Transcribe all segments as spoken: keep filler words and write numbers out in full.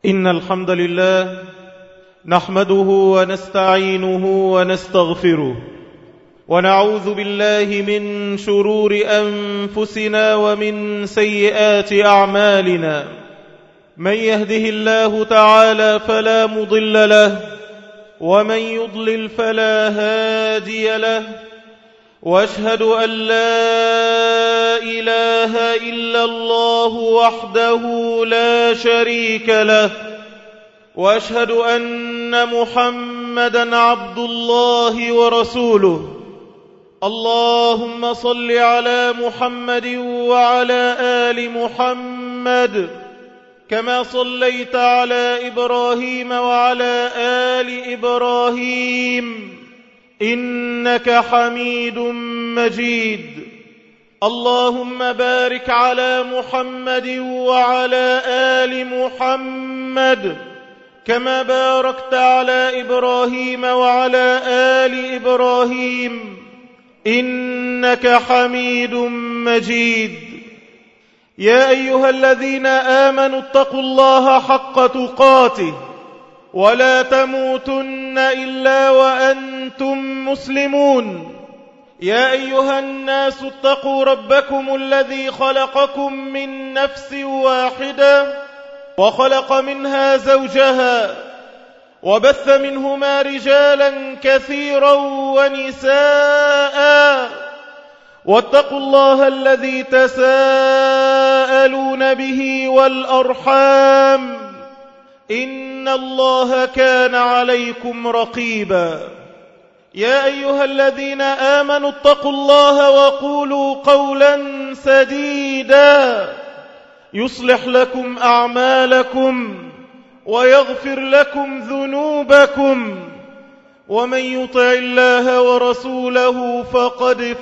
إن الحمد لله نحمده ونستعينه ونستغفره ونعوذ بالله من شرور أنفسنا ومن سيئات أعمالنا. من يهده الله تعالى فلا مضل له ومن يضلل فلا هادي له، وأشهد أن لا إله إلا الله وحده لا شريك له، وأشهد أن محمدًا عبد الله ورسوله. اللهم صل على محمد وعلى آل محمد كما صليت على إبراهيم وعلى آل إبراهيم إنك حميد مجيد. اللهم بارك على محمد وعلى آل محمد كما باركت على إبراهيم وعلى آل إبراهيم إنك حميد مجيد. يا أيها الذين آمنوا اتقوا الله حق تقاته ولا تموتن إلا وأنتم مسلمون. يا أيها الناس اتقوا ربكم الذي خلقكم من نفس واحدة وخلق منها زوجها وبث منهما رجالا كثيرا ونساء، واتقوا الله الذي تساءلون به والأرحام إن الله كان عليكم رقيبا. يا أيها الذين آمنوا اتقوا الله وقولوا قولا سديدا يصلح لكم أعمالكم ويغفر لكم ذنوبكم، ومن يطع الله ورسوله فقد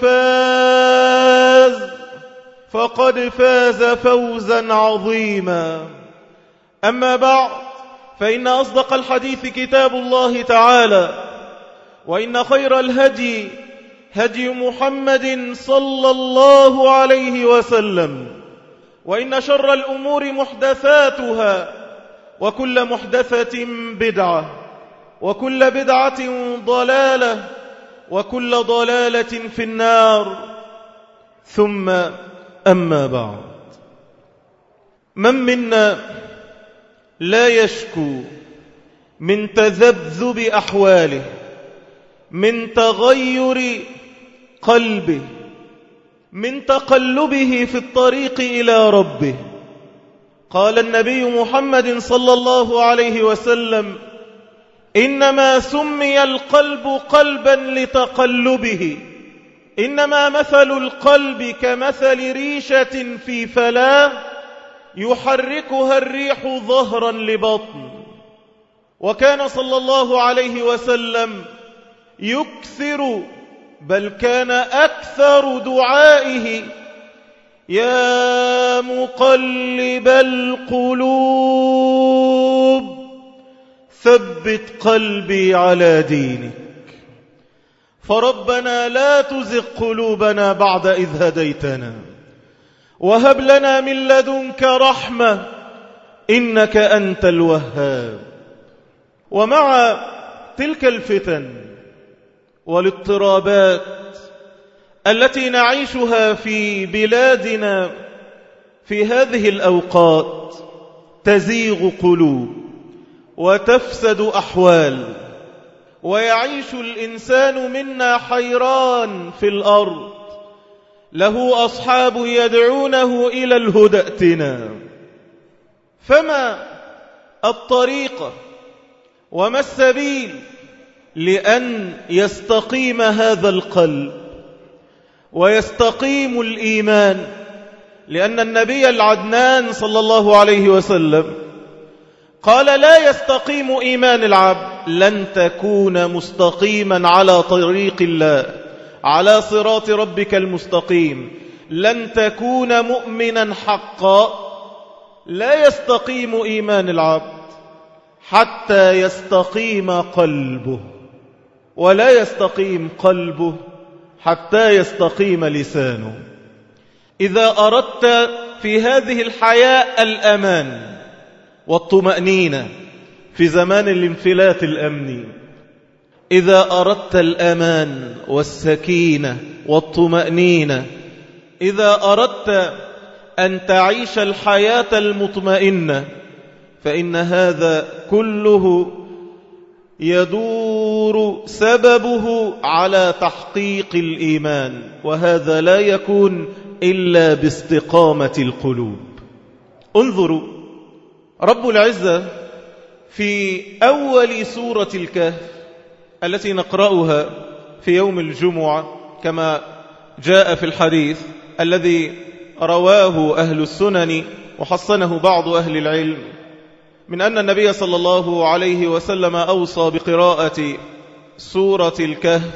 فاز فقد فاز فوزا عظيما. أما بعد، فإن أصدق الحديث كتاب الله تعالى، وإن خير الهدي هدي محمد صلى الله عليه وسلم، وإن شر الأمور محدثاتها، وكل محدثة بدعة، وكل بدعة ضلالة، وكل ضلالة في النار. ثم أما بعد، من منا لا يشكو من تذبذب أحواله، من تغير قلبه، من تقلبه في الطريق إلى ربه. قال النبي محمد صلى الله عليه وسلم: إنما سمي القلب قلبا لتقلبه، إنما مثل القلب كمثل ريشة في فلاة يحركها الريح ظهرا لبطن. وكان صلى الله عليه وسلم يكثر، بل كان أكثر دعائه: يا مقلب القلوب ثبت قلبي على دينك. فربنا لا تزغ قلوبنا بعد إذ هديتنا وهب لنا من لدنك رحمة إنك أنت الوهاب. ومع تلك الفتن والاضطرابات التي نعيشها في بلادنا في هذه الأوقات، تزيغ قلوب وتفسد أحوال، ويعيش الإنسان منا حيران في الأرض، له أصحاب يدعونه إلى الهدى ائتنا. فما الطريقة وما السبيل لأن يستقيم هذا القلب ويستقيم الإيمان؟ لأن النبي العدنان صلى الله عليه وسلم قال: لا يستقيم إيمان العبد، لن تكون مستقيما على طريق الله، على صراط ربك المستقيم، لن تكون مؤمنا حقا. لا يستقيم إيمان العبد حتى يستقيم قلبه، ولا يستقيم قلبه حتى يستقيم لسانه. إذا أردت في هذه الحياة الأمان والطمأنينة في زمان الانفلات الأمني. إذا أردت الأمان والسكينة والطمأنينة، إذا أردت أن تعيش الحياة المطمئنة، فإن هذا كله يدور سببه على تحقيق الإيمان، وهذا لا يكون إلا باستقامة القلوب. انظروا رب العزة في أول سورة الكهف التي نقرأها في يوم الجمعة كما جاء في الحديث الذي رواه أهل السنن وحسنه بعض أهل العلم، من أن النبي صلى الله عليه وسلم أوصى بقراءة سورة الكهف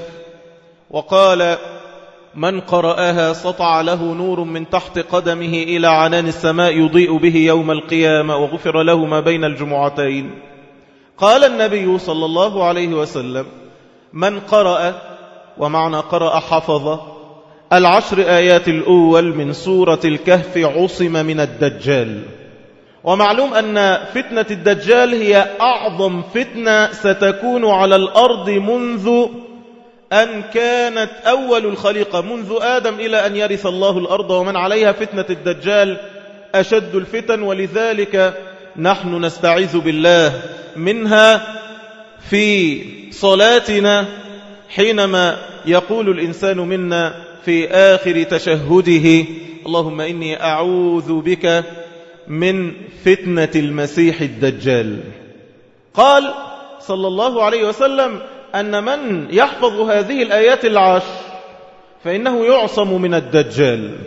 وقال: من قرأها سطع له نور من تحت قدمه إلى عنان السماء يضيء به يوم القيامة وغفر له ما بين الجمعتين. قال النبي صلى الله عليه وسلم: من قرأ، ومعنى قرأ حفظ، العشر آيات الأول من سورة الكهف عصم من الدجال. ومعلوم أن فتنة الدجال هي أعظم فتنة ستكون على الأرض منذ أن كانت أول الخليقة، منذ آدم إلى أن يرث الله الأرض ومن عليها. فتنة الدجال أشد الفتن، ولذلك نحن نستعيذ بالله منها في صلاتنا حينما يقول الإنسان منا في آخر تشهده: اللهم إني أعوذ بك من فتنة المسيح الدجال. قال صلى الله عليه وسلم أن من يحفظ هذه الآيات العشر فإنه يعصم من الدجال.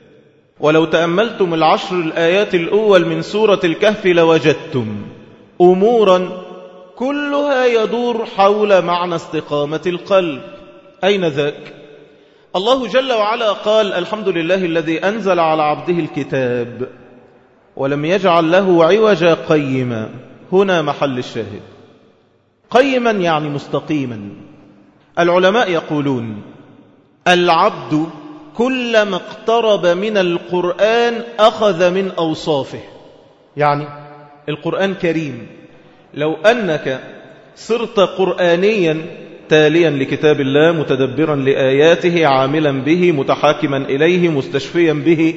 ولو تأملتم العشر الآيات الأول من سورة الكهف لوجدتم أمورا كلها يدور حول معنى استقامة القلب. أين ذاك؟ الله جل وعلا قال: الحمد لله الذي أنزل على عبده الكتاب ولم يجعل له عوجا قيما. هنا محل الشاهد. قيما يعني مستقيما. العلماء يقولون: العبد كلما اقترب من القرآن أخذ من أوصافه. يعني القرآن كريم، لو أنك صرت قرآنيا تاليا لكتاب الله، متدبرا لآياته، عاملا به، متحاكما إليه، مستشفيا به،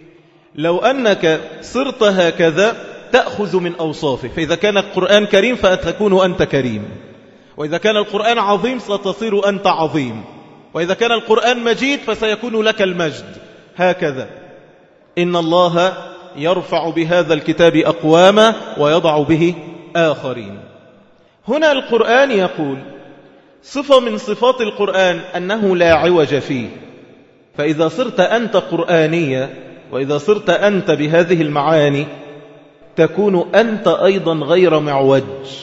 لو أنك صرت هكذا تأخذ من أوصافه. فإذا كان القرآن كريم فتكون أنت كريم، وإذا كان القرآن عظيم ستصير أنت عظيم، وإذا كان القرآن مجيد فسيكون لك المجد. هكذا إن الله يرفع بهذا الكتاب أقواما ويضع به آخرين. هنا القرآن يقول صفة من صفات القرآن أنه لا عوج فيه. فإذا صرت أنت قرآنية، وإذا صرت أنت بهذه المعاني، تكون أنت أيضا غير معوج،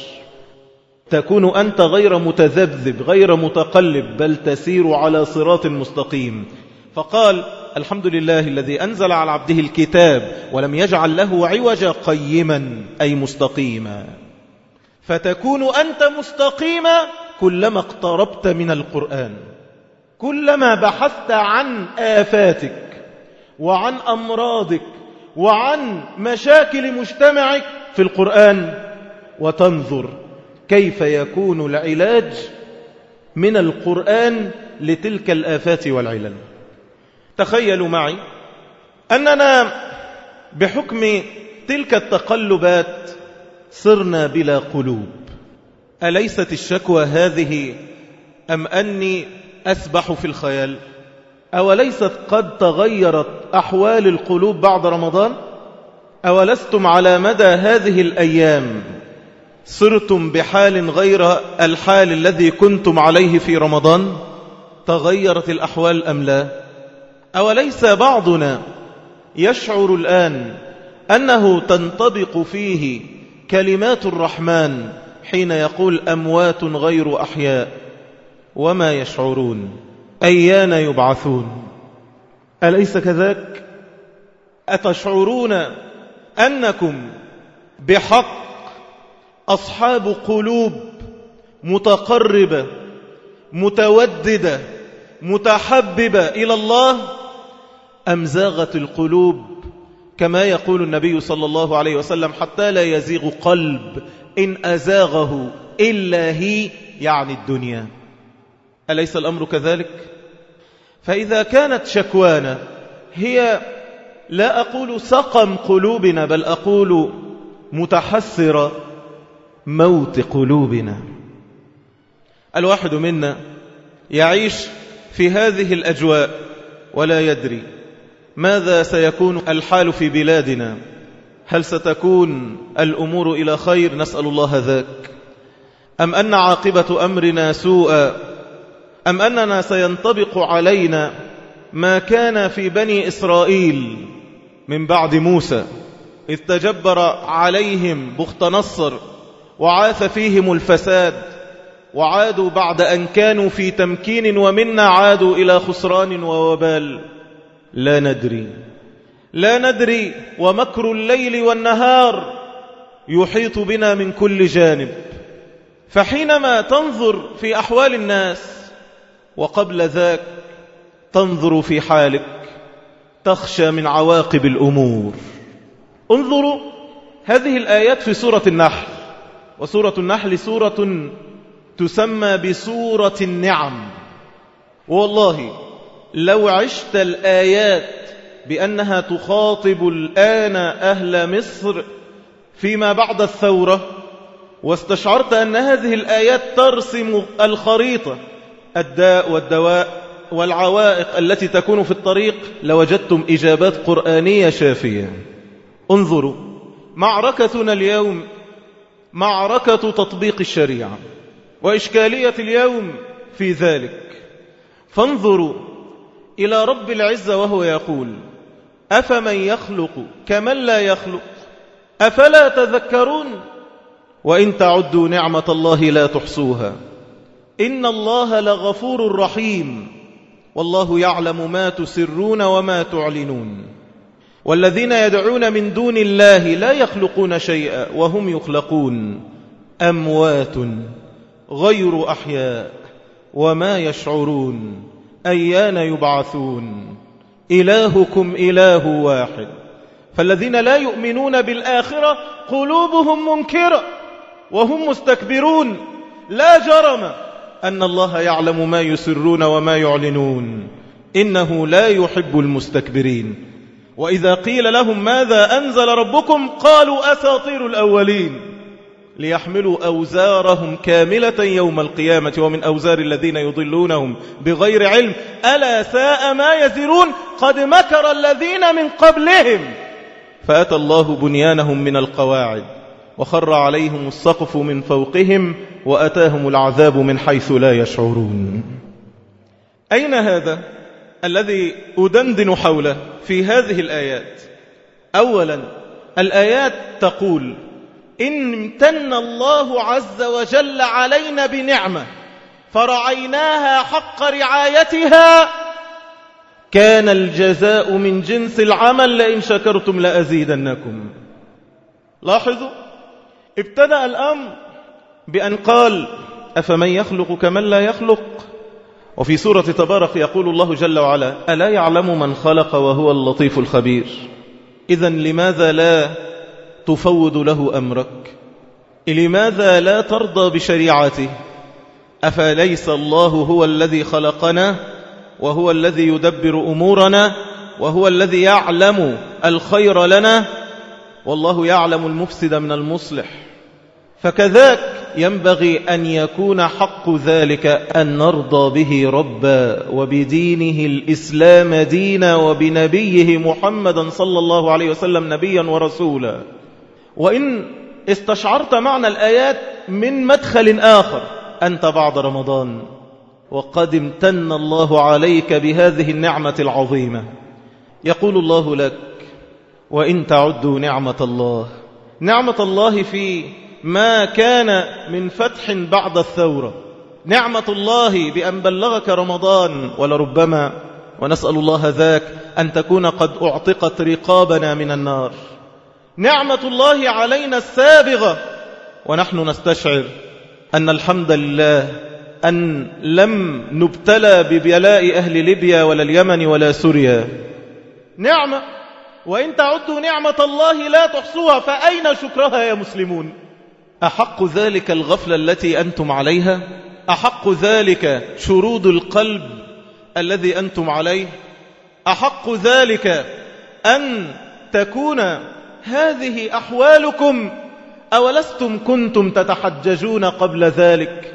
تكون أنت غير متذبذب، غير متقلب، بل تسير على صراط مستقيم. فقال: الحمد لله الذي أنزل على عبده الكتاب ولم يجعل له عوجا قيما، أي مستقيما. فتكون أنت مستقيما كلما اقتربت من القرآن، كلما بحثت عن آفاتك وعن أمراضك وعن مشاكل مجتمعك في القرآن، وتنظر كيف يكون العلاج من القرآن لتلك الآفات والعلل. تخيلوا معي أننا بحكم تلك التقلبات صرنا بلا قلوب. أليست الشكوى هذه أم أني أسبح في الخيال؟ أوليست قد تغيرت أحوال القلوب بعد رمضان؟ أولستم على مدى هذه الأيام صرتم بحال غير الحال الذي كنتم عليه في رمضان؟ تغيرت الأحوال أم لا؟ أوليس بعضنا يشعر الآن أنه تنطبق فيه كلمات الرحمن حين يقول: أموات غير أحياء وما يشعرون أيان يبعثون؟ أليس كذاك؟ أتشعرون أنكم بحق أصحاب قلوب متقربة متوددة متحببة إلى الله، أم زاغت القلوب كما يقول النبي صلى الله عليه وسلم حتى لا يزيغ قلب إن أزاغه إلا هي، يعني الدنيا. أليس الأمر كذلك؟ فإذا كانت شكوانا هي لا أقول سقم قلوبنا، بل أقول متحسر موت قلوبنا. الواحد منا يعيش في هذه الأجواء ولا يدري ماذا سيكون الحال في بلادنا. هل ستكون الأمور إلى خير؟ نسأل الله ذاك، أم أن عاقبة أمرنا سوءا، أم أننا سينطبق علينا ما كان في بني إسرائيل من بعد موسى إذ تجبر عليهم بخت نصر وعاث فيهم الفساد، وعادوا بعد أن كانوا في تمكين ومنا عادوا إلى خسران ووبال. لا ندري لا ندري ومكر الليل والنهار يحيط بنا من كل جانب. فحينما تنظر في أحوال الناس وقبل ذاك تنظر في حالك تخشى من عواقب الأمور. انظروا هذه الآيات في سورة النحل، وسورة النحل سورة تسمى بسورة النعم. والله لو عشت الآيات بأنها تخاطب الآن أهل مصر فيما بعد الثورة، واستشعرت أن هذه الآيات ترسم الخريطة، الداء والدواء والعوائق التي تكون في الطريق، لوجدتم إجابات قرآنية شافية. انظروا، معركتنا اليوم معركة تطبيق الشريعة، وإشكالية اليوم في ذلك. فانظروا إلى رب العزة وهو يقول: أفمن يخلق كمن لا يخلق أفلا تذكرون وإن تعدوا نعمة الله لا تحصوها إن الله لغفور رحيم والله يعلم ما تسرون وما تعلنون والذين يدعون من دون الله لا يخلقون شيئا وهم يخلقون أموات غير أحياء وما يشعرون أيان يبعثون إلهكم إله واحد. فالذين لا يؤمنون بالآخرة قلوبهم منكرة وهم مستكبرون، لا جرم أن الله يعلم ما يسرون وما يعلنون إنه لا يحب المستكبرين. وإذا قيل لهم ماذا أنزل ربكم قالوا أساطير الأولين ليحملوا أوزارهم كاملة يوم القيامة ومن أوزار الذين يضلونهم بغير علم ألا ساء ما يزرون قد مكر الذين من قبلهم فأتى الله بنيانهم من القواعد وخر عليهم السقف من فوقهم وأتاهم العذاب من حيث لا يشعرون. أين هذا الذي أدندن حوله في هذه الآيات؟ أولا، الآيات تقول إن امتن الله عز وجل علينا بنعمة فرعيناها حق رعايتها كان الجزاء من جنس العمل لئن شكرتم لأزيدنكم. لاحظوا، ابتدأ الأمر بأن قال أفمن يخلق كمن لا يخلق، وفي سورة تبارك يقول الله جل وعلا ألا يعلم من خلق وهو اللطيف الخبير. إذن لماذا لا تفوض له أمرك؟ لماذا لا ترضى بشريعته؟ أفليس الله هو الذي خلقنا وهو الذي يدبر أمورنا وهو الذي يعلم الخير لنا والله يعلم المفسد من المصلح؟ فكذاك ينبغي أن يكون حق ذلك أن نرضى به ربا وبدينه الإسلام دينا وبنبيه محمدا صلى الله عليه وسلم نبيا ورسولا. وإن استشعرت معنى الآيات من مدخل آخر، أنت بعد رمضان وقد امتن الله عليك بهذه النعمة العظيمة. يقول الله لك وإن تعدوا نعمة الله، نعمة الله في ما كان من فتح بعد الثورة، نعمة الله بأن بلغك رمضان، ولربما ونسأل الله ذاك أن تكون قد أعتقت رقابنا من النار، نعمة الله علينا السابغة ونحن نستشعر أن الحمد لله أن لم نبتلى ببلاء أهل ليبيا ولا اليمن ولا سوريا. نعمة وإن تعدوا نعمة الله لا تحصوها، فأين شكرها يا مسلمون؟ أحق ذلك الغفلة التي أنتم عليها؟ أحق ذلك شرود القلب الذي أنتم عليه؟ أحق ذلك أن تكون هذه أحوالكم؟ أولستم كنتم تتحججون قبل ذلك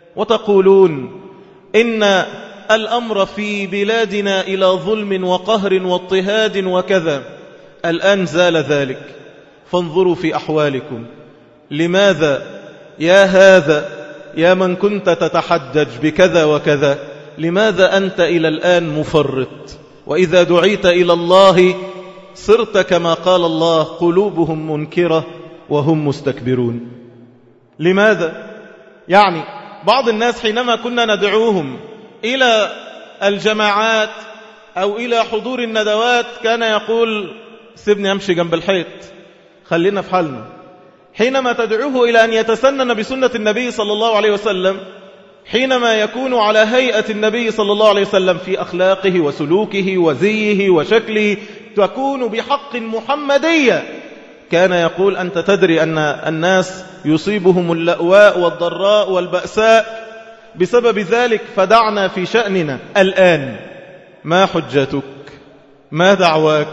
وتقولون إن الأمر في بلادنا إلى ظلم وقهر واضطهاد وكذا؟ الآن زال ذلك، فانظروا في أحوالكم. لماذا يا هذا يا من كنت تتحجج بكذا وكذا، لماذا أنت إلى الآن مفرط؟ وإذا دعيت إلى الله صرت كما قال الله قلوبهم منكرة وهم مستكبرون. لماذا؟ يعني بعض الناس حينما كنا ندعوهم إلى الجماعات أو إلى حضور الندوات كان يقول سيبني أمشي جنب الحيط، خلينا في حالنا. حينما تدعوه إلى أن يتسنن بسنة النبي صلى الله عليه وسلم، حينما يكون على هيئة النبي صلى الله عليه وسلم في أخلاقه وسلوكه وزيه وشكله تكون بحق محمدية، كان يقول أنت تدري أن الناس يصيبهم اللأواء والضراء والبأساء بسبب ذلك، فدعنا في شأننا. الآن ما حجتك؟ ما دعواك؟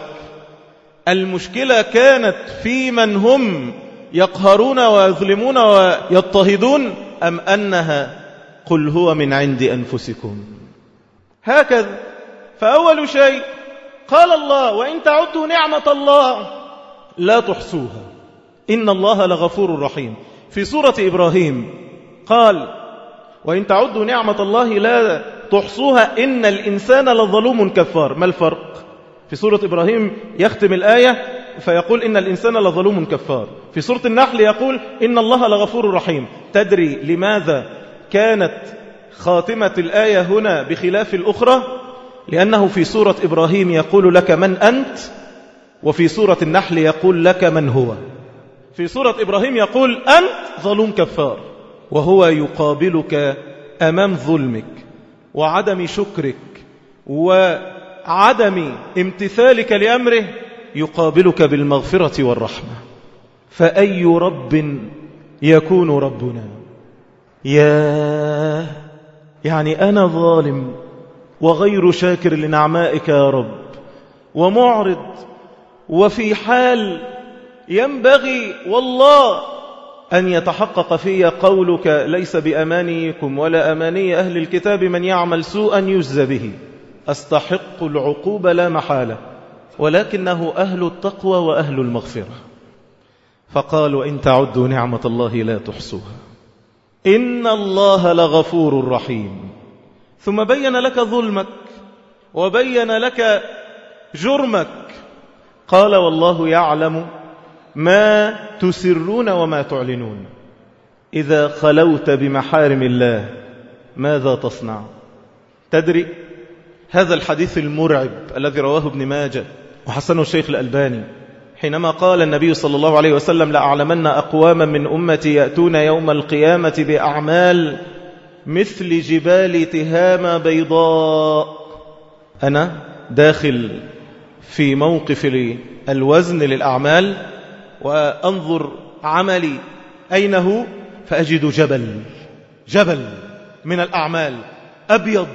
المشكلة كانت في من هم يقهرون ويظلمون ويضطهدون، أم أنها قل هو من عند أنفسكم؟ هكذا. فأول شيء قال الله وإن تعدوا نعمة الله لا تحصوها إن الله لغفور رحيم. في سورة إبراهيم قال وإن تعدوا نعمة الله لا تحصوها إن الإنسان لظلوم كفار. ما الفرق؟ في سورة إبراهيم يختم الآية فيقول إن الإنسان لظلوم كفار، في سورة النحل يقول إن الله لغفور رحيم. تدري لماذا كانت خاتمة الآية هنا بخلاف الأخرى؟ لأنه في سورة إبراهيم يقول لك من أنت، وفي سورة النحل يقول لك من هو. في سورة إبراهيم يقول أنت ظلوم كفار، وهو يقابلك أمام ظلمك وعدم شكرك وعدم امتثالك لأمره، يقابلك بالمغفرة والرحمة. فأي رب يكون ربنا؟ يا يعني أنا ظالم وغير شاكر لنعمائك يا رب ومعرض، وفي حال ينبغي والله أن يتحقق في قولك ليس بأمانيكم ولا أماني أهل الكتاب من يعمل سوءا يجزى به، أستحق العقوبة لا محالة، ولكنه أهل التقوى وأهل المغفرة. فقال وإن تعدوا نعمة الله لا تحصوها إن الله لغفور رحيم. ثم بين لك ظلمك وبين لك جرمك، قال والله يعلم ما تسرون وما تعلنون. إذا خلوت بمحارم الله ماذا تصنع؟ تدري هذا الحديث المرعب الذي رواه ابن ماجه وحسنه الشيخ الألباني، حينما قال النبي صلى الله عليه وسلم لأعلمن أقواما من أمتي يأتون يوم القيامة بأعمال مثل جبال تهامة بيضاء. أنا داخل في موقف الوزن للأعمال وأنظر عملي أين هو، فأجد جبل جبل من الأعمال أبيض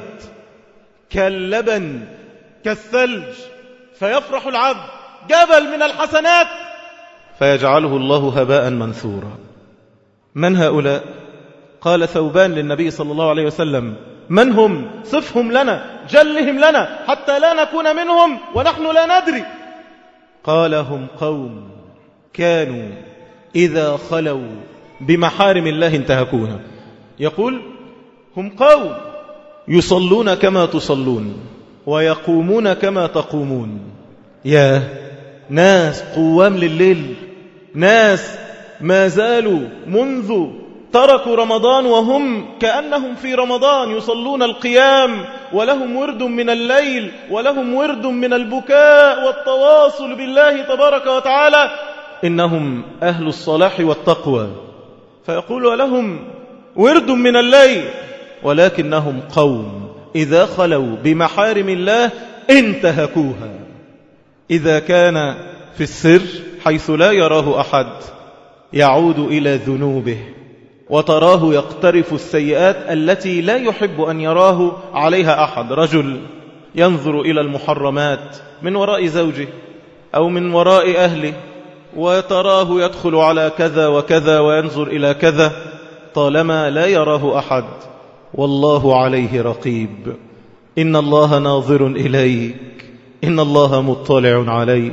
كاللبن كالثلج، فيفرح العبد جبل من الحسنات فيجعله الله هباء منثورا. من هؤلاء؟ قال ثوبان للنبي صلى الله عليه وسلم من هم؟ صفهم لنا، جلهم لنا حتى لا نكون منهم ونحن لا ندري. قال هم قوم كانوا إذا خلوا بمحارم الله انتهكوها. يقول هم قوم يصلون كما تصلون ويقومون كما تقومون. يا ناس قوام لليل، ناس ما زالوا منذ تركوا رمضان وهم كأنهم في رمضان يصلون القيام، ولهم ورد من الليل ولهم ورد من البكاء والتواصل بالله تبارك وتعالى. إنهم أهل الصلاح والتقوى. فيقول لهم ورد من الليل، ولكنهم قوم إذا خلوا بمحارم الله انتهكوها. إذا كان في السر حيث لا يراه أحد يعود إلى ذنوبه، وتراه يقترف السيئات التي لا يحب أن يراه عليها أحد. رجل ينظر إلى المحرمات من وراء زوجه أو من وراء أهله، وتراه يدخل على كذا وكذا وينظر إلى كذا، طالما لا يراه أحد والله عليه رقيب. إن الله ناظر إليك، إن الله مطلع عليك.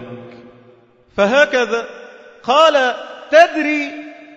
فهكذا قال: تدري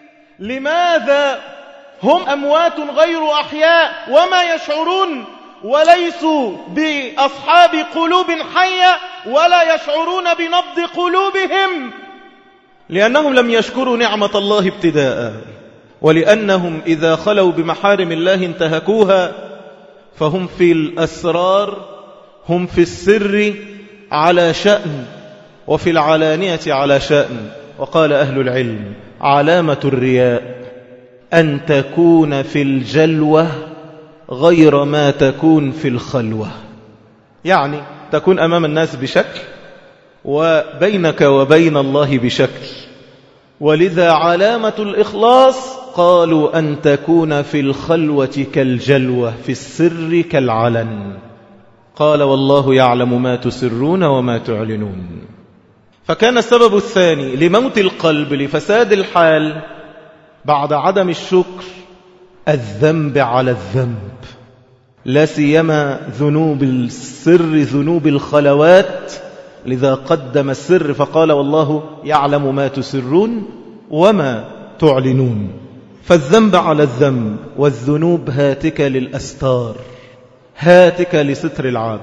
لماذا هم أموات غير أحياء وما يشعرون، وليسوا بأصحاب قلوب حية ولا يشعرون بنبض قلوبهم؟ لأنهم لم يشكروا نعمة الله ابتداء، ولأنهم إذا خلوا بمحارم الله انتهكوها، فهم في الأسرار، هم في السر على شأن، وفي العلانية على شأن. وقال أهل العلم: علامة الرياء أن تكون في الجلوة غير ما تكون في الخلوة، يعني تكون أمام الناس بشكل وبينك وبين الله بشكل. ولذا علامة الإخلاص قالوا أن تكون في الخلوة كالجلوة، في السر كالعلن. قال: والله يعلم ما تسرون وما تعلنون. فكان السبب الثاني لموت القلب، لفساد الحال بعد عدم الشكر، الذنب على الذنب، لا سيما ذنوب السر، ذنوب الخلوات. لذا قدم السر فقال: والله يعلم ما تسرون وما تعلنون. فالذنب على الذنب، والذنوب هاتك للأستار، هاتك لستر العبد،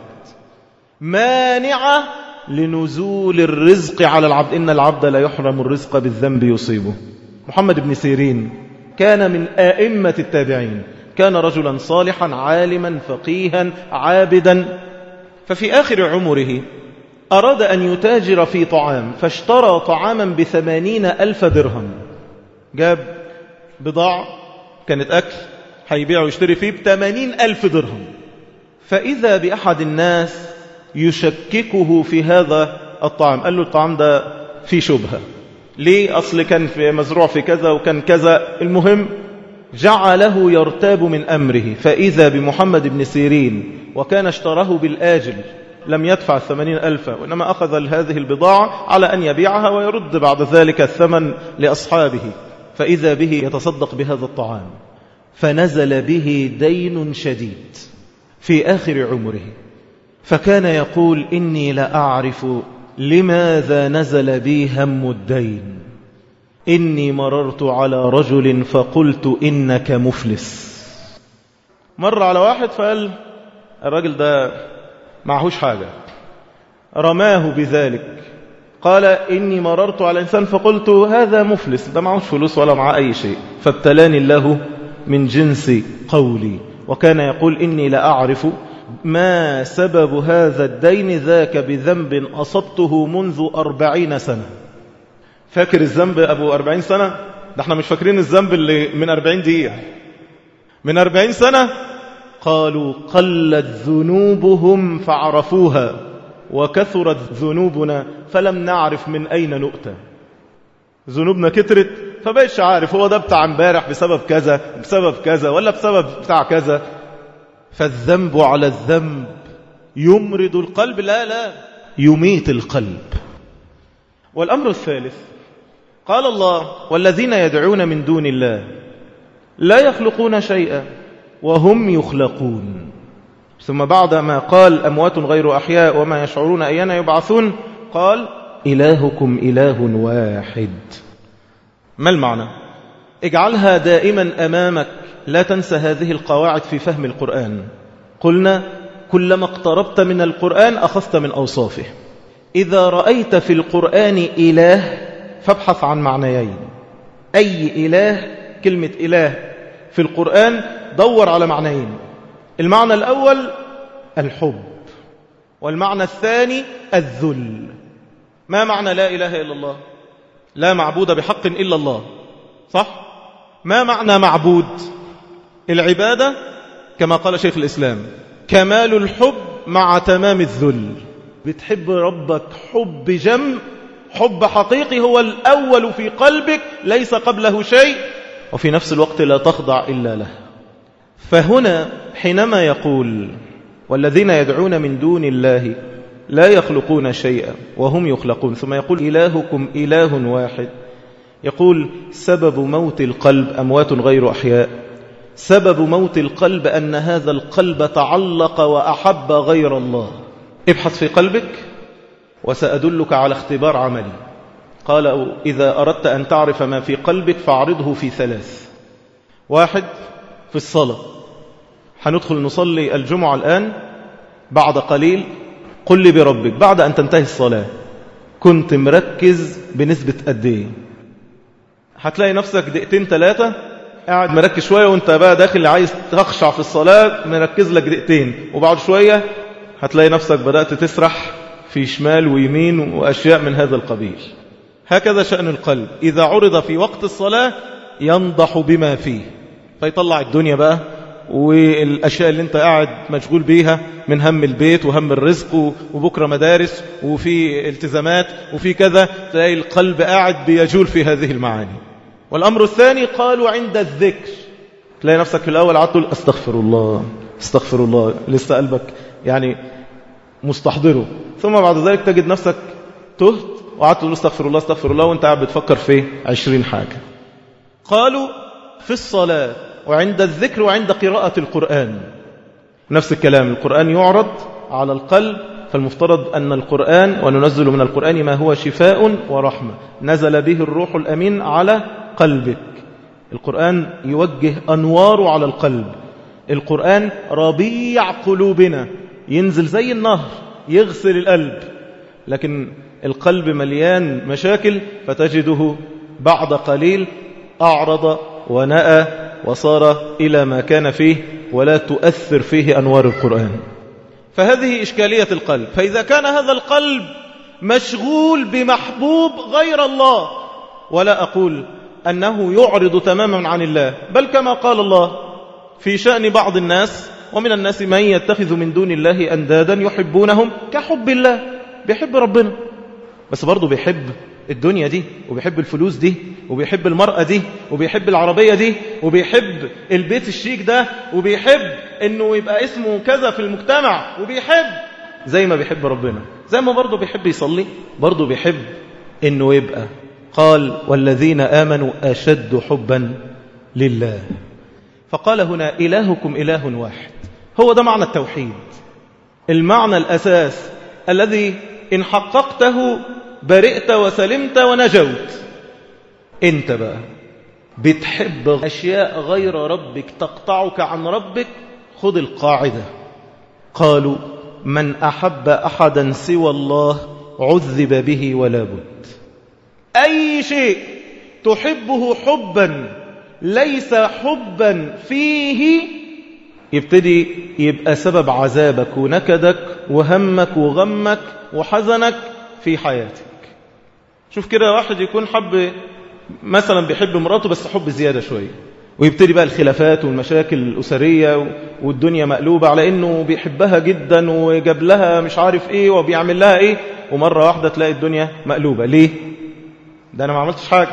مانعة لنزول الرزق على العبد. إن العبد لا يحرم الرزق بالذنب يصيبه. محمد بن سيرين كان من آئمة التابعين، كان رجلا صالحا عالما فقيها عابدا. ففي آخر عمره أراد أن يتاجر في طعام، فاشترى طعاما بثمانين ألف درهم. جاب بضاعة كانت أكل هيبيع ويشتري فيه بثمانين ألف درهم. فإذا بأحد الناس يشككه في هذا الطعام، قال له: الطعام ده فيه شبهة. ليه؟ أصل كان في مزروع في كذا وكان كذا. المهم جعله يرتاب من أمره. فإذا بمحمد بن سيرين، وكان اشتراه بالآجل، لم يدفع الثمانين ألف، وإنما أخذ هذه البضاعة على أن يبيعها ويرد بعد ذلك الثمن لأصحابه. فإذا به يتصدق بهذا الطعام، فنزل به دين شديد في آخر عمره. فكان يقول: إني لأعرف لماذا نزل بي هم الدين. إني مررت على رجل فقلت: إنك مفلس. مر على واحد فقال: الراجل ده معهوش حاجة، رماه بذلك. قال: إني مررت على إنسان فقلت: هذا مفلس، ده معهوش فلوس ولا معه أي شيء، فابتلاني الله من جنس قولي. وكان يقول: إني لأعرف ما سبب هذا الدين، ذاك بذنب أصبته منذ أربعين سنة. فاكر الذنب أبو أربعين سنة؟ ده احنا مش فاكرين الذنب اللي من أربعين دقيقة، من أربعين سنة. قالوا: قلت ذنوبهم فعرفوها، وكثرت ذنوبنا فلم نعرف من أين نؤتى. ذنوبنا كترت فبقيتش عارف هو ده بتاع امبارح بسبب كذا، بسبب كذا، ولا بسبب بتاع كذا. فالذنب على الذنب يمرض القلب، لا لا يميت القلب. والأمر الثالث، قال الله: والذين يدعون من دون الله لا يخلقون شيئا وهم يخلقون. ثم بعد ما قال أموات غير أحياء وما يشعرون أيان يبعثون، قال: إلهكم إله واحد. ما المعنى؟ اجعلها دائما أمامك، لا تنسى هذه القواعد في فهم القرآن. قلنا: كلما اقتربت من القرآن أخذت من أوصافه. إذا رأيت في القرآن إله فابحث عن معنيين. أي إله، كلمة إله في القرآن دور على معنيين. المعنى الأول الحب، والمعنى الثاني الذل. ما معنى لا إله إلا الله؟ لا معبود بحق إلا الله، صح؟ ما معنى معبود؟ العبادة كما قال شيخ الإسلام كمال الحب مع تمام الذل. بتحب ربك حب جم، حب حقيقي هو الأول في قلبك ليس قبله شيء، وفي نفس الوقت لا تخضع إلا له. فهنا حينما يقول والذين يدعون من دون الله لا يخلقون شيئا وهم يخلقون، ثم يقول إلهكم إله واحد، يقول سبب موت القلب أموات غير أحياء. سبب موت القلب أن هذا القلب تعلق وأحب غير الله. ابحث في قلبك وسأدلك على اختبار عملي. قال إذا أردت أن تعرف ما في قلبك فاعرضه في ثلاث. واحد، في الصلاة. هندخل نصلي الجمعة الآن، بعد قليل قل لي بربك بعد أن تنتهي الصلاة كنت مركز بنسبة قد ايه؟ هتلاقي نفسك دقيقتين ثلاثة قاعد مركز شوية، وانت بقى داخل عايز تخشع في الصلاة مركز لك دقيقتين، وبعد شوية هتلاقي نفسك بدأت تسرح في شمال ويمين وأشياء من هذا القبيل. هكذا شأن القلب، إذا عرض في وقت الصلاة ينضح بما فيه، فيطلع الدنيا بقى والأشياء اللي انت قاعد مشغول بيها من هم البيت وهم الرزق وبكرة مدارس وفي التزامات وفي كذا، تلاقي القلب قاعد بيجول في هذه المعاني. والأمر الثاني قالوا عند الذكر، تلاقي نفسك في الأول عطل استغفر الله استغفر الله، لسه قلبك يعني مستحضره، ثم بعد ذلك تجد نفسك تهت وقعدت تقول استغفر الله استغفر الله وانت قاعد بتفكر في عشرين حاجة. قالوا في الصلاة وعند الذكر وعند قراءة القرآن نفس الكلام. القرآن يعرض على القلب، فالمفترض أن القرآن وننزل من القرآن ما هو شفاء ورحمة نزل به الروح الأمين على قلبك. القرآن يوجه أنواره على القلب. القرآن ربيع قلوبنا، ينزل زي النهر يغسل القلب، لكن القلب مليان مشاكل فتجده بعد قليل أعرض ونأى وصار إلى ما كان فيه ولا تؤثر فيه أنوار القرآن. فهذه إشكالية القلب. فإذا كان هذا القلب مشغول بمحبوب غير الله، ولا أقول أنه يعرض تماما عن الله، بل كما قال الله في شأن بعض الناس ومن الناس من يتخذ من دون الله أندادا يحبونهم كحب الله، بيحب ربنا بس برضه بيحب الدنيا دي وبيحب الفلوس دي وبيحب المرأة دي وبيحب العربية دي وبيحب البيت الشيك ده وبيحب انه يبقى اسمه كذا في المجتمع، وبيحب زي ما بيحب ربنا، زي ما برضه بيحب يصلي برضه بيحب انه يبقى. قال والذين آمنوا أشد حبا لله. فقال هنا إلهكم إله واحد. هو ده معنى التوحيد، المعنى الأساس الذي إن حققته برئت وسلمت ونجوت. انت بقى بتحب أشياء غير ربك تقطعك عن ربك، خذ القاعدة. قالوا من أحب أحدا سوى الله عذب به ولا بد. أي شيء تحبه حبا ليس حبا فيه يبتدي يبقى سبب عذابك ونكدك وهمك وغمك وحزنك في حياتك. شوف كده واحد يكون حب مثلا بيحب مراته بس حب زيادة شوية، ويبتدي بقى الخلافات والمشاكل الأسرية والدنيا مقلوبة على إنه بيحبها جدا وجاب لها مش عارف إيه وبيعمل لها إيه، ومرة واحدة تلاقي الدنيا مقلوبة. ليه؟ ده أنا ما عملتش حاجة،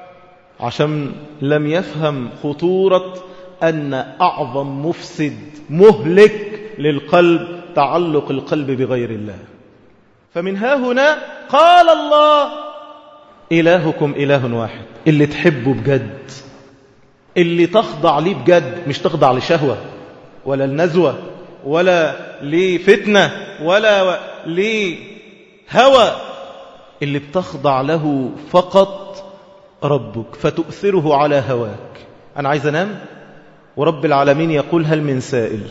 عشان لم يفهم خطورة أن أعظم مفسد مهلك للقلب تعلق القلب بغير الله. فمن ها هنا قال الله إلهكم إله واحد، اللي تحبه بجد، اللي تخضع ليه بجد، مش تخضع لشهوة ولا النزوة ولا لفتنة ولا لهوى، اللي بتخضع له فقط ربك فتؤثره على هواك. أنا عايز أنام ورب العالمين يقول هل من سائل،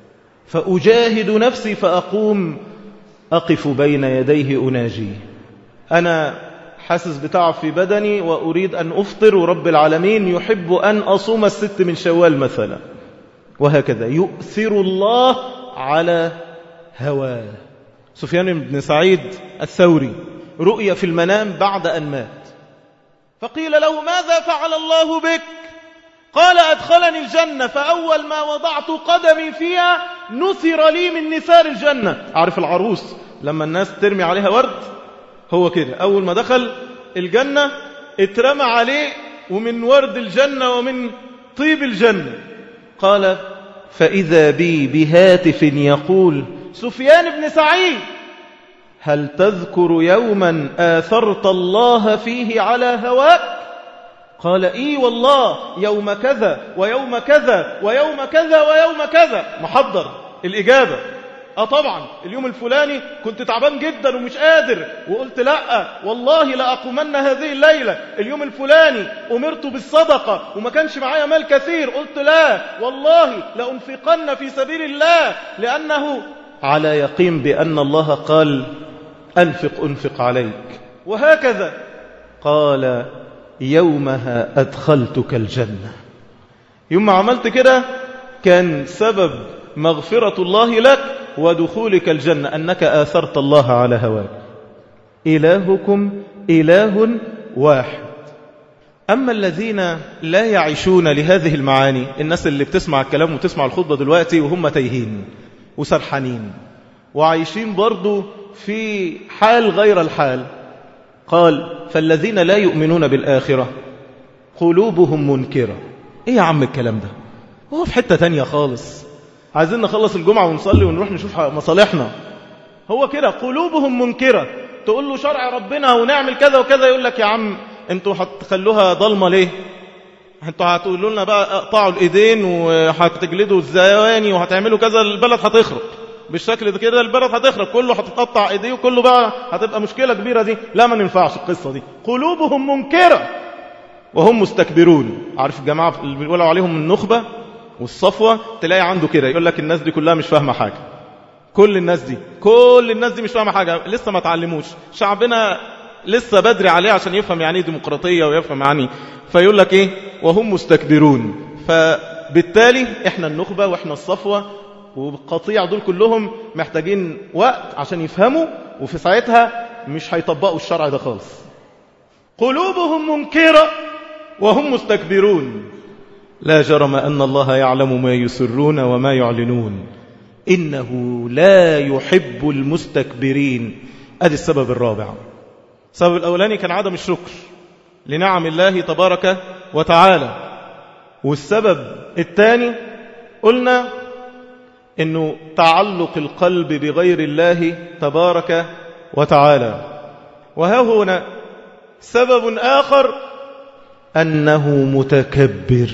فأجاهد نفسي فأقوم أقف بين يديه أناجيه. أنا حاسس بتعب في بدني وأريد أن أفطر، ورب العالمين يحب أن أصوم الست من شوال مثلا، وهكذا يؤثر الله على هواه. سفيان بن سعيد الثوري رؤيا في المنام بعد أن مات، فقيل له ماذا فعل الله بك؟ قال أدخلني الجنة، فأول ما وضعت قدمي فيها نثر لي من نثار الجنة. عارف العروس لما الناس ترمي عليها ورد، هو كده أول ما دخل الجنة اترمى عليه ومن ورد الجنة ومن طيب الجنة. قال فإذا بي بهاتف يقول سفيان بن سعيد هل تذكر يوما آثرت الله فيه على هواك؟ قال إي والله يوم كذا ويوم كذا ويوم كذا ويوم كذا، محضر الإجابة. آه طبعا اليوم الفلاني كنت تعبان جدا ومش قادر وقلت لا والله لأقومن هذه الليلة. اليوم الفلاني أمرت بالصدقة وما كانش معايا مال كثير، قلت لا والله لأنفقن في سبيل الله، لأنه على يقين بأن الله قال أنفق أنفق عليك. وهكذا قال يومها أدخلتك الجنة. يوم ما عملت كده كان سبب مغفرة الله لك ودخولك الجنة أنك آثرت الله على هواك. إلهكم إله واحد. أما الذين لا يعيشون لهذه المعاني، الناس اللي بتسمع الكلام وتسمع الخطبة دلوقتي وهم تايهين وسرحانين وعايشين برضو في حال غير الحال، قال فالذين لا يؤمنون بالآخرة قلوبهم منكرة. إيه يا عم الكلام ده؟ هو في حتة تانية خالص. عايزين نخلص الجمعة ونصلي ونروح نشوف مصالحنا. هو كده قلوبهم منكرة. تقول له شرع ربنا ونعمل كذا وكذا، يقول لك يا عم انتوا هتخلوها ضلمة ليه؟ انتوا هتقولوا لنا بقى اقطعوا الايدين وهتجلدوا الزواني وهتعملوا كذا، البلد هتخرب بالشكل ده كده، البلد هتخرب، كله هتتقطع ايديه وكله بقى هتبقى مشكلة كبيرة دي. لا ما ننفعش القصة دي. قلوبهم منكرة وهم مستكبرون. عارف الجماعة اللي بيقولوا عليهم النخبة والصفوة، تلاقي عنده كده يقول لك الناس دي كلها مش فاهمة حاجة. كل الناس دي كل الناس دي مش فاهمة حاجة، لسه ما تعلموش. شعبنا لسه بدري عليه عشان يفهم يعني ديمقراطية ويفهم يعني، فيقول لك ايه وهم مستكبرون. فبالتالي احنا النخبة واحنا الصفوة والقطيع دول كلهم محتاجين وقت عشان يفهموا، وفي ساعتها مش هيطبقوا الشرع ده خالص. قلوبهم منكرة وهم مستكبرون. لا جرم أن الله يعلم ما يسرون وما يعلنون إنه لا يحب المستكبرين. أدي السبب الرابع. السبب الأولاني كان عدم الشكر لنعم الله تبارك وتعالى. والسبب الثاني قلنا إنه تعلق القلب بغير الله تبارك وتعالى. وها هنا سبب آخر أنه متكبر.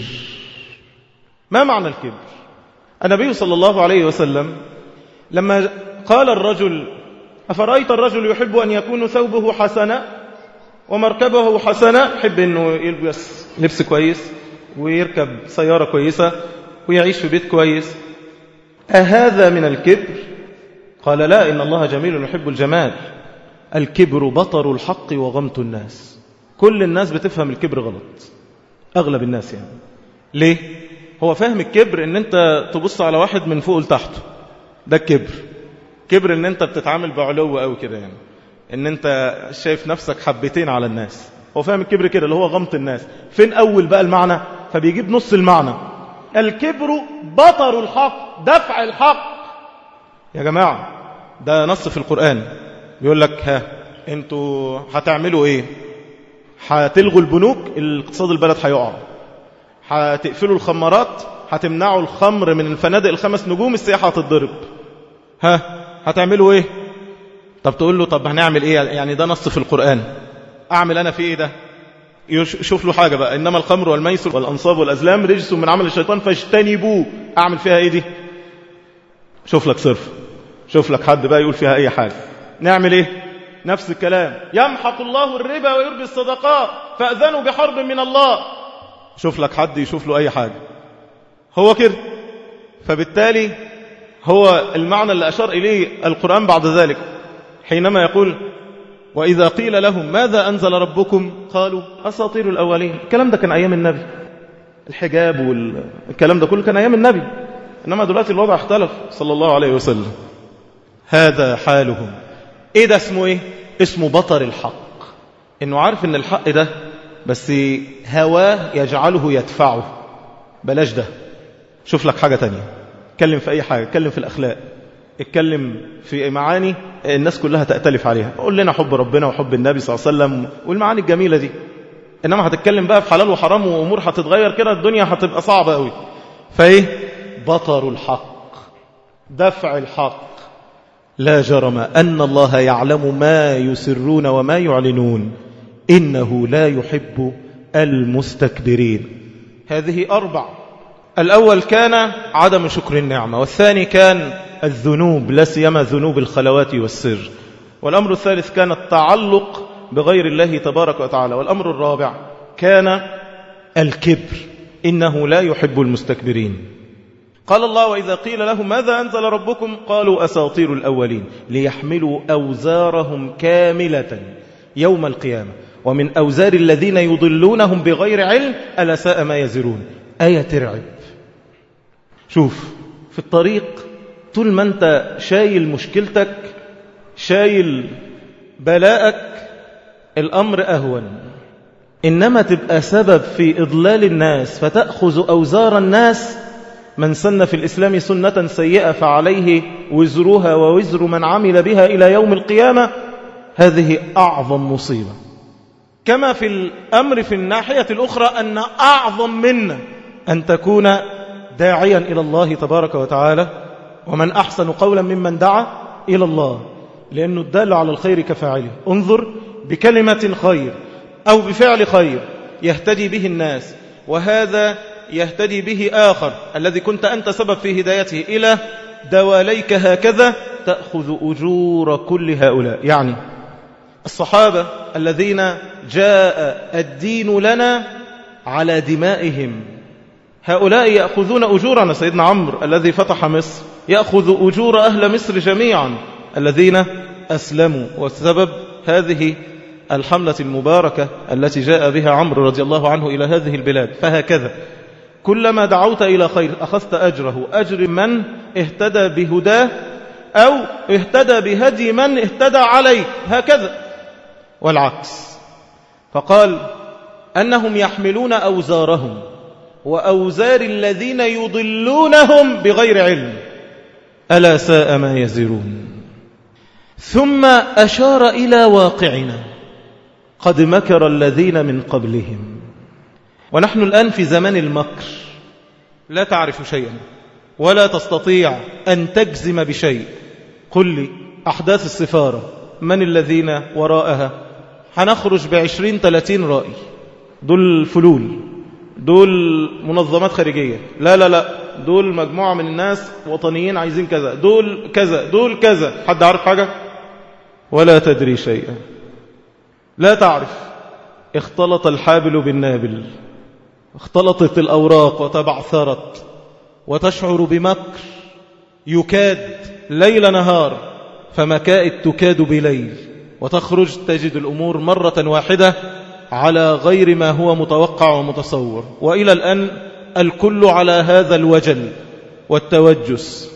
ما معنى الكبر؟ النبي صلى الله عليه وسلم لما قال الرجل أفرأيت الرجل يحب أن يكون ثوبه حسنا ومركبه حسنا، يحب أنه يلبس لبس كويس ويركب سيارة كويسة ويعيش في بيت كويس، أهذا من الكبر؟ قال لا، إن الله جميل يحب الجمال. الكبر بطر الحق وغمط الناس. كل الناس بتفهم الكبر غلط، أغلب الناس يعني. ليه؟ هو فاهم الكبر ان انت تبص على واحد من فوق لتحته، ده الكبر. كبر ان انت بتتعامل بعلو قوي كده، يعني ان انت شايف نفسك حبتين على الناس. هو فاهم الكبر كده اللي هو غمط الناس. فين اول بقى المعنى؟ فبيجيب نص المعنى. الكبر بطر الحق، دفع الحق. يا جماعة ده نص في القرآن بيقول لك ها انتوا هتعملوا ايه؟ هتلغوا البنوك، الاقتصاد البلد هيقع. هتقفلوا الخمارات، هتمنعوا الخمر من الفنادق الخمس نجوم، السياحة هتتضرب. ها هتعملوا ايه؟ طب تقول له طب هنعمل ايه؟ يعني ده نص في القرآن، اعمل انا في ايه ده؟ شوف له حاجة بقى. انما الخمر والميسر والانصاب والازلام رجس من عمل الشيطان فاجتنبوه. اعمل فيها ايه دي؟ شوف لك صرف، شوف لك حد بقى يقول فيها اي حاجة. نعمل ايه؟ نفس الكلام. يمحق الله الربا ويربي الصدقات فأذنوا بحرب من الله. شوف لك حد يشوف له أي حاجة. هو كده. فبالتالي هو المعنى اللي أشار إليه القرآن بعد ذلك حينما يقول وإذا قيل لهم ماذا أنزل ربكم قالوا أساطير الأولين. الكلام ده كان أيام النبي، الحجاب والكلام ده كله كان أيام النبي. إنما دلوقتي الوضع اختلف صلى الله عليه وسلم. هذا حالهم. إيه ده اسمه إيه؟ اسمه بطر الحق. إنه عارف إن الحق ده بس هواه يجعله يدفعه. بلاش ده، شوف لك حاجة تانية. اتكلم في أي حاجة، اتكلم في الأخلاق، اتكلم في معاني الناس كلها تأتلف عليها، قول لنا حب ربنا وحب النبي صلى الله عليه وسلم والمعاني الجميلة دي. إنما هتتكلم بقى في حلال وحرام وأمور هتتغير كده، الدنيا هتبقى صعبة قوي. فإيه؟ بطر الحق، دفع الحق. لا جرم أن الله يعلم ما يسرون وما يعلنون إنه لا يحب المستكبرين. هذه أربع. الأول كان عدم شكر النعمة، والثاني كان الذنوب، لا سيما ذنوب الخلوات والسر، والأمر الثالث كان التعلق بغير الله تبارك وتعالى، والأمر الرابع كان الكبر، إنه لا يحب المستكبرين. قال الله: وإذا قيل لهم ماذا أنزل ربكم قالوا أساطير الأولين ليحملوا أوزارهم كاملة يوم القيامة ومن أوزار الذين يضلونهم بغير علم ألا ساء ما يزرون. آية ترعب. شوف في الطريق طول ما أنت شايل مشكلتك، شايل بلاءك، الأمر أهون. إنما تبقى سبب في إضلال الناس فتأخذ أوزار الناس، من سن في الإسلام سنة سيئة فعليه وزرها ووزر من عمل بها إلى يوم القيامة. هذه أعظم مصيبة. كما في الأمر في الناحية الأخرى أن أعظم منا أن تكون داعيا إلى الله تبارك وتعالى، ومن أحسن قولا ممن دعا إلى الله، لأنه الدال على الخير كفاعله. انظر بكلمة خير أو بفعل خير يهتدي به الناس، وهذا يهتدي به آخر الذي كنت أنت سبب في هدايته إلى دواليك، هكذا تأخذ أجور كل هؤلاء. يعني الصحابة الذين جاء الدين لنا على دمائهم، هؤلاء يأخذون أجورنا. سيدنا عمرو الذي فتح مصر يأخذ أجور أهل مصر جميعا الذين أسلموا، والسبب هذه الحملة المباركة التي جاء بها عمرو رضي الله عنه إلى هذه البلاد. فهكذا كلما دعوت إلى خير أخذت أجره، أجر من اهتدى بهداه أو اهتدى بهدي من اهتدى عليه، هكذا والعكس. فقال أنهم يحملون أوزارهم وأوزار الذين يضلونهم بغير علم ألا ساء ما يزرون. ثم أشار إلى واقعنا: قد مكر الذين من قبلهم. ونحن الآن في زمان المكر، لا تعرف شيئا ولا تستطيع أن تجزم بشيء. قل لي أحداث السفارة من الذين وراءها؟ هنخرج بعشرين ثلاثين رأي، دول فلول، دول منظمات خارجية، لا لا لا دول مجموعة من الناس وطنيين عايزين كذا، دول كذا، دول كذا. حد عارف حاجة؟ ولا تدري شيئا، لا تعرف. اختلط الحابل بالنابل، اختلطت الأوراق وتبعثرت، وتشعر بمكر يكاد ليل نهار، فمكائد تكاد بليل، وتخرج تجد الأمور مرة واحدة على غير ما هو متوقع ومتصور. وإلى الآن الكل على هذا الوجل والتوجس.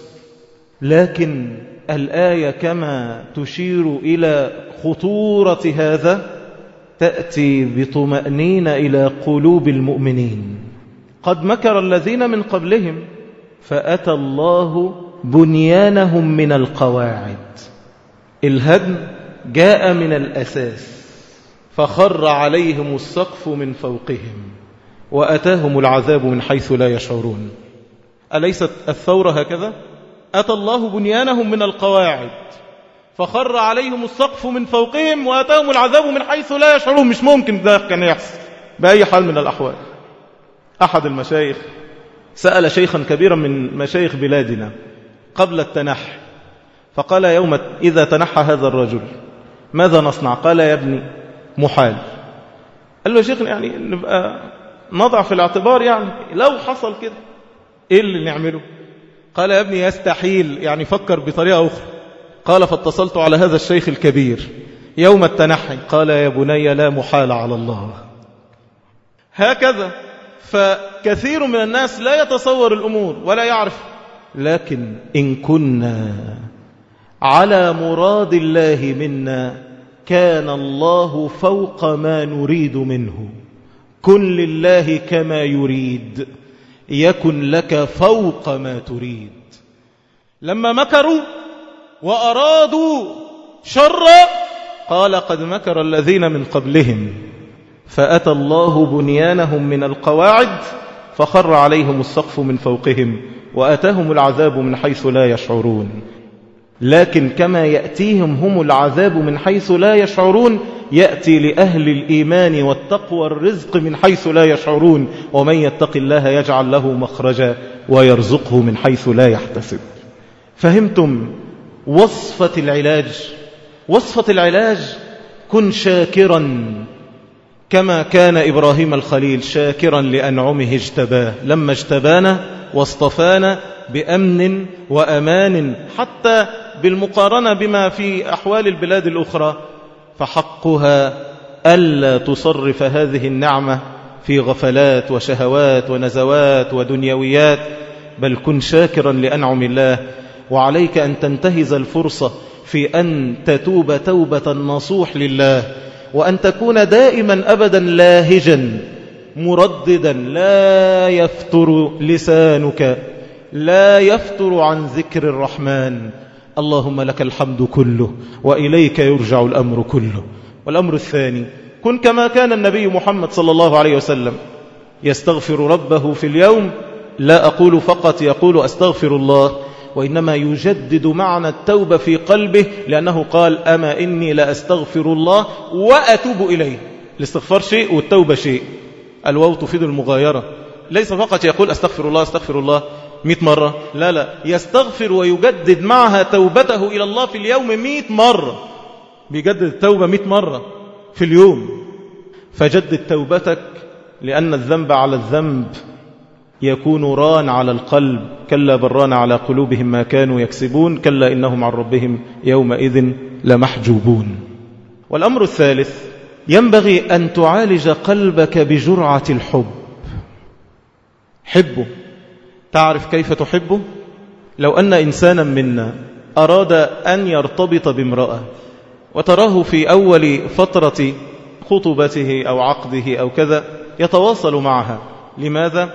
لكن الآية كما تشير إلى خطورة هذا تأتي بطمأنينة إلى قلوب المؤمنين. قد مكر الذين من قبلهم فأتى الله بنيانهم من القواعد. الهدم جاء من الأساس، فخر عليهم السقف من فوقهم وأتاهم العذاب من حيث لا يشعرون. أليست الثورة هكذا؟ أتى الله بنيانهم من القواعد فخر عليهم السقف من فوقهم وأتاهم العذاب من حيث لا يشعرون. مش ممكن ده كان يحصل بأي حال من الأحوال. أحد المشايخ سأل شيخا كبيرا من مشايخ بلادنا قبل التنحي، فقال يوم إذا تنحى هذا الرجل ماذا نصنع؟ قال يا ابني محال. قال له يا شيخ يعني نبقى نضع في الاعتبار، يعني لو حصل كده إيه اللي نعمله؟ قال يا ابني يستحيل، يعني فكر بطريقة أخرى. قال فاتصلت على هذا الشيخ الكبير يوم التنحي قال يا بني لا محال على الله. هكذا. فكثير من الناس لا يتصور الأمور ولا يعرف، لكن إن كنا على مراد الله منا كان الله فوق ما نريد منه. كن لله كما يريد يكن لك فوق ما تريد. لما مكروا وأرادوا شرا قال قد مكر الذين من قبلهم فأتى الله بنيانهم من القواعد فخر عليهم السقف من فوقهم وأتاهم العذاب من حيث لا يشعرون. لكن كما يأتيهم هم العذاب من حيث لا يشعرون يأتي لأهل الإيمان والتقوى الرزق من حيث لا يشعرون. ومن يتق الله يجعل له مخرجا ويرزقه من حيث لا يحتسب. فهمتم وصفة العلاج؟ وصفة العلاج كن شاكرا كما كان إبراهيم الخليل شاكرا لأنعمه اجتباه لما اجتبانا واصطفانا بأمن وأمان، حتى بالمقارنة بما في أحوال البلاد الأخرى، فحقها ألا تصرف هذه النعمة في غفلات وشهوات ونزوات ودنيويات، بل كن شاكرا لأنعم الله. وعليك أن تنتهز الفرصة في أن تتوب توبة نصوح لله، وأن تكون دائما أبدا لاهجا مرددا لا يفتر لسانك، لا يفتر عن ذكر الرحمن. اللهم لك الحمد كله وإليك يرجع الأمر كله. والأمر الثاني كن كما كان النبي محمد صلى الله عليه وسلم يستغفر ربه في اليوم، لا أقول فقط يقول أستغفر الله، وإنما يجدد معنى التوبة في قلبه، لأنه قال أما إني لا أستغفر الله وأتوب إليه. الاستغفار شيء والتوبة شيء، الواو تفيد المغايرة، ليس فقط يقول أستغفر الله أستغفر الله مئة مرة، لا لا، يستغفر ويجدد معها توبته إلى الله في اليوم مئة مرة، بيجدد التوبة مئة مرة في اليوم. فجدد توبتك، لأن الذنب على الذنب يكون ران على القلب، كلا بران على قلوبهم ما كانوا يكسبون، كلا إنهم عن ربهم يومئذ لمحجوبون. والأمر الثالث ينبغي أن تعالج قلبك بجرعة الحب. حبه، تعرف كيف تحبه؟ لو أن إنسانا منا أراد أن يرتبط بامرأة وتراه في أول فترة خطبته أو عقده أو كذا يتواصل معها، لماذا؟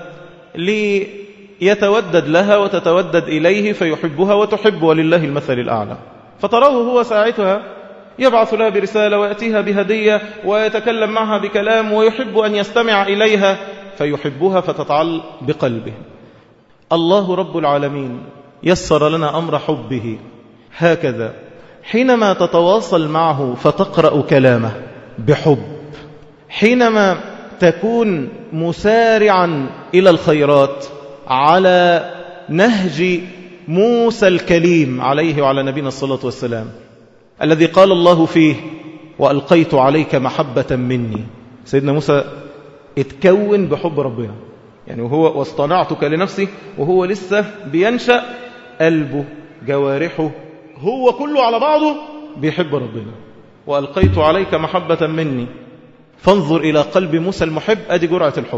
ليتودد لها وتتودد إليه فيحبها وتحب، ولله المثل الأعلى. فتراه هو ساعتها يبعث لها برسالة ويأتيها بهدية ويتكلم معها بكلام ويحب أن يستمع إليها فيحبها فتتعلق بقلبه. الله رب العالمين يسر لنا أمر حبه هكذا، حينما تتواصل معه فتقرأ كلامه بحب، حينما تكون مسارعا إلى الخيرات على نهج موسى الكليم عليه وعلى نبينا الصلاة والسلام، الذي قال الله فيه وألقيت عليك محبة مني. سيدنا موسى اتكون بحب ربنا، يعني وهو واصطنعتك لنفسي، وهو لسه بينشأ قلبه جوارحه هو كله على بعضه بيحب ربنا. وألقيت عليك محبة مني، فانظر إلى قلب موسى المحب، أدي جرعة الحب.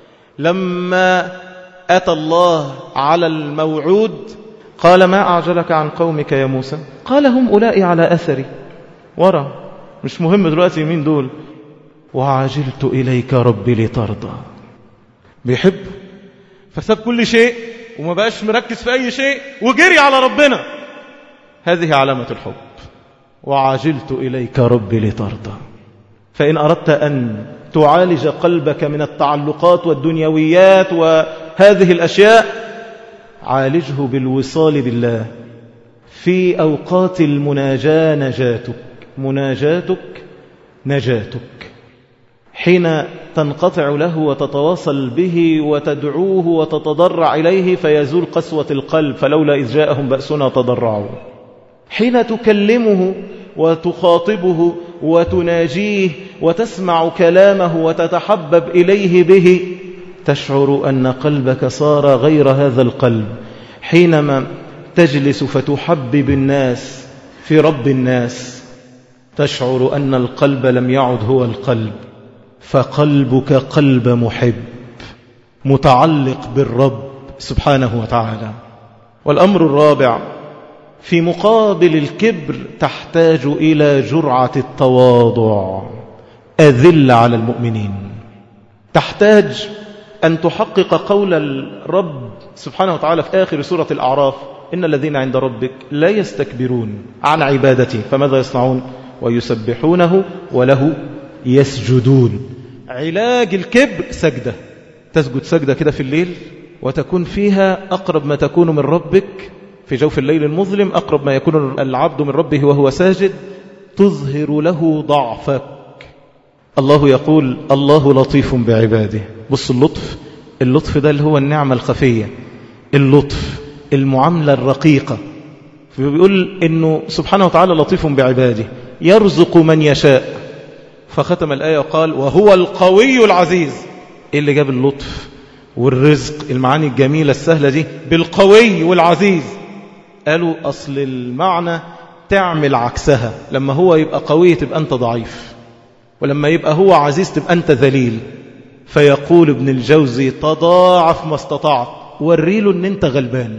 لما أتى الله على الموعود قال ما أعجلك عن قومك يا موسى؟ قال هم أولئي على أثري، ورا مش مهم دلوقتي مين دول، وعجلت إليك ربي لترضى. بيحب، فساب كل شيء وما بقاش مركز في أي شيء وجري على ربنا. هذه علامة الحب، وعجلت إليك ربي لترضى. فإن أردت أن تعالج قلبك من التعلقات والدنيويات وهذه الأشياء، عالجه بالوصال بالله. في أوقات المناجاة نجاتك، مناجاتك نجاتك، حين تنقطع له وتتواصل به وتدعوه وتتضرع إليه فيزول قسوة القلب، فلولا إذ جاءهم بأسنا تضرعوا. حين تكلمه وتخاطبه وتناجيه وتسمع كلامه وتتحبب إليه به، تشعر أن قلبك صار غير هذا القلب. حينما تجلس فتحبب الناس في رب الناس، تشعر أن القلب لم يعد هو القلب، فقلبك قلب محب متعلق بالرب سبحانه وتعالى. والأمر الرابع، في مقابل الكبر تحتاج إلى جرعة التواضع. أذل على المؤمنين، تحتاج أن تحقق قول الرب سبحانه وتعالى في آخر سورة الأعراف إن الذين عند ربك لا يستكبرون عن عبادته فماذا يصنعون ويسبحونه وله يسجدون. علاج الكبر سجدة، تسجد سجدة كده في الليل وتكون فيها أقرب ما تكون من ربك في جوف الليل المظلم، أقرب ما يكون العبد من ربه وهو ساجد، تظهر له ضعفك. الله يقول الله لطيف بعباده. بص اللطف، اللطف ده اللي هو النعمة الخفية، اللطف المعاملة الرقيقة. فبيقول إنه سبحانه وتعالى لطيف بعباده يرزق من يشاء، فختم الآية وقال وهو القوي العزيز. إيه اللي جاب اللطف والرزق المعاني الجميلة السهلة دي بالقوي والعزيز؟ قالوا أصل المعنى تعمل عكسها، لما هو يبقى قوي تبقى أنت ضعيف، ولما يبقى هو عزيز تبقى أنت ذليل. فيقول ابن الجوزي تضاعف ما استطعت، وريله أن أنت غلبان،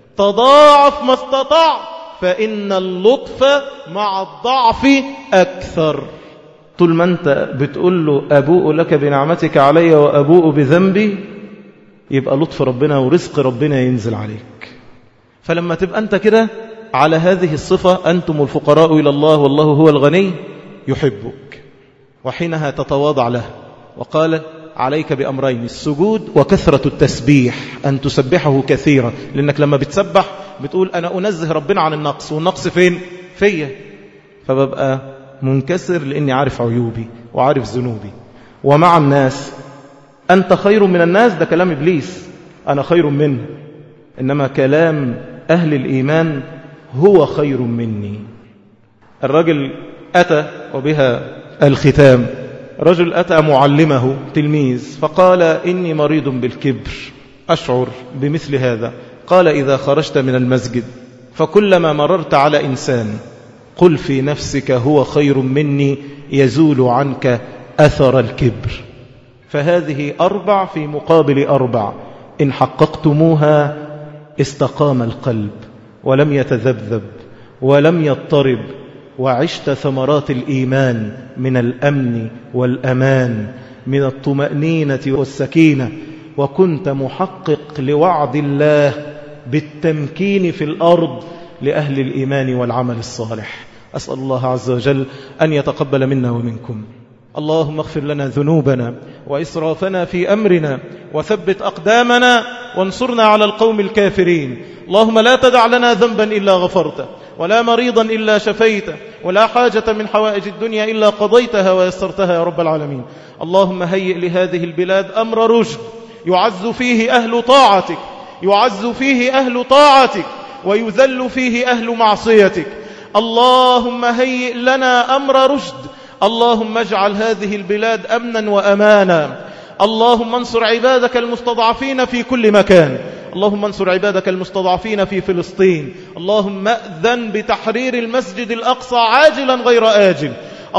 تضاعف ما استطعت، فإن اللطف مع الضعف أكثر. طول ما أنت بتقول له أبوء لك بنعمتك علي وأبوء بذنبي، يبقى لطف ربنا ورزق ربنا ينزل عليك. فلما تبقى أنت كده على هذه الصفة، أنتم الفقراء إلى الله والله هو الغني، يحبك، وحينها تتواضع له. وقال عليك بأمرين، السجود وكثرة التسبيح، أن تسبحه كثيرا، لأنك لما بتسبح بتقول أنا أنزه ربنا عن النقص، والنقص فين؟ فيا، فببقى منكسر لأني عارف عيوبي وعارف ذنوبي. ومع الناس أنت خير من الناس، ده كلام إبليس، أنا خير منه. إنما كلام أهل الإيمان هو خير مني. الرجل أتى، وبها الختام، رجل أتى معلمه تلميذ فقال إني مريض بالكبر، أشعر بمثل هذا. قال إذا خرجت من المسجد فكلما مررت على إنسان قل في نفسك هو خير مني، يزول عنك أثر الكبر. فهذه أربع في مقابل أربع، إن حققتموها استقام القلب ولم يتذبذب ولم يضطرب، وعشت ثمرات الإيمان من الأمن والأمان، من الطمأنينة والسكينة، وكنت محقق لوعد الله بالتمكين في الأرض لأهل الإيمان والعمل الصالح. أسأل الله عز وجل أن يتقبل منا ومنكم. اللهم اغفر لنا ذنوبنا وإسرافنا في أمرنا، وثبت أقدامنا، وانصرنا على القوم الكافرين. اللهم لا تدع لنا ذنبا إلا غفرته، ولا مريضا إلا شفيته، ولا حاجة من حوائج الدنيا إلا قضيتها ويسرتها يا رب العالمين. اللهم هيئ لهذه البلاد أمر رشد، يعز فيه أهل طاعتك، يعز فيه أهل طاعتك، ويذل فيه أهل معصيتك. اللهم هيئ لنا أمر رشد. اللهم اجعل هذه البلاد أمنا وأمانا. اللهم انصر عبادك المستضعفين في كل مكان. اللهم انصر عبادك المستضعفين في فلسطين. اللهم أذن بتحرير المسجد الأقصى عاجلا غير آجل.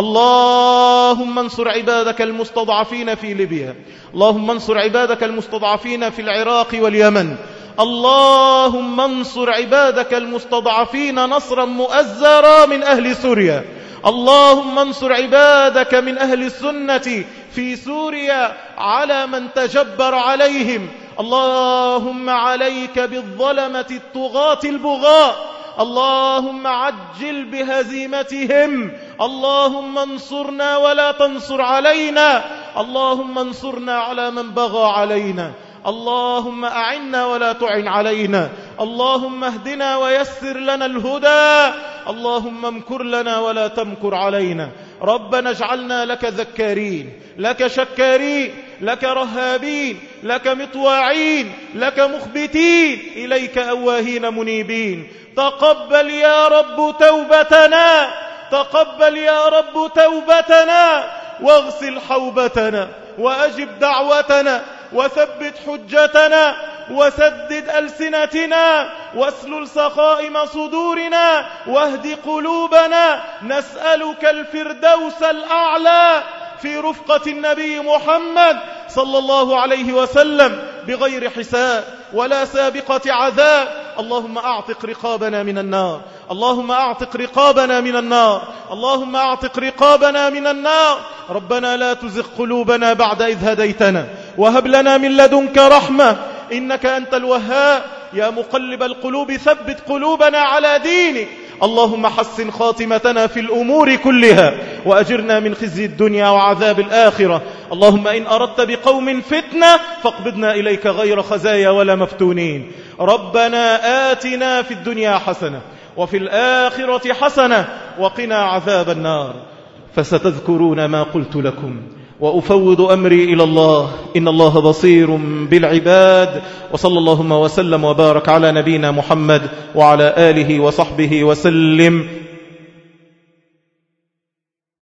اللهم انصر عبادك المستضعفين في ليبيا. اللهم انصر عبادك المستضعفين في العراق واليمن. اللهم انصر عبادك المستضعفين نصرا مؤزرا من أهل سوريا. اللهم انصر عبادك من أهل السنة في سوريا على من تجبر عليهم. اللهم عليك بالظلمة الطغاة البغاء. اللهم عجل بهزيمتهم. اللهم انصرنا ولا تنصر علينا. اللهم انصرنا على من بغى علينا. اللهم أعنا ولا تعن علينا. اللهم اهدنا ويسر لنا الهدى. اللهم امكر لنا ولا تمكر علينا. ربنا اجعلنا لك ذكارين، لك شكارين، لك رهابين، لك مطواعين، لك مخبتين، إليك أواهين منيبين. تقبل يا رب توبتنا، تقبل يا رب توبتنا، واغسل حوبتنا، وأجب دعوتنا، وثبت حجتنا، وسدد ألسنتنا، واسلل سخائم صدورنا، واهد قلوبنا. نسألك الفردوس الأعلى في رفقة النبي محمد صلى الله عليه وسلم بغير حساب ولا سابقة عذاب. اللهم أعتق رقابنا من النار. اللهم أعتق رقابنا من النار. اللهم أعتق رقابنا من النار. ربنا لا تزغ قلوبنا بعد إذ هديتنا، وهب لنا من لدنك رحمة إنك أنت الوهاب. يا مقلب القلوب ثبت قلوبنا على دينك. اللهم حسن خاتمتنا في الأمور كلها وأجرنا من خزي الدنيا وعذاب الآخرة. اللهم إن أردت بقوم فتنة فاقبضنا إليك غير خزايا ولا مفتونين. ربنا آتنا في الدنيا حسنة وفي الآخرة حسنة وقنا عذاب النار. فستذكرون ما قلت لكم وأفوض أمري إلى الله، إن الله بصير بالعباد. وصلى اللهم وسلم وبارك على نبينا محمد وعلى آله وصحبه وسلم.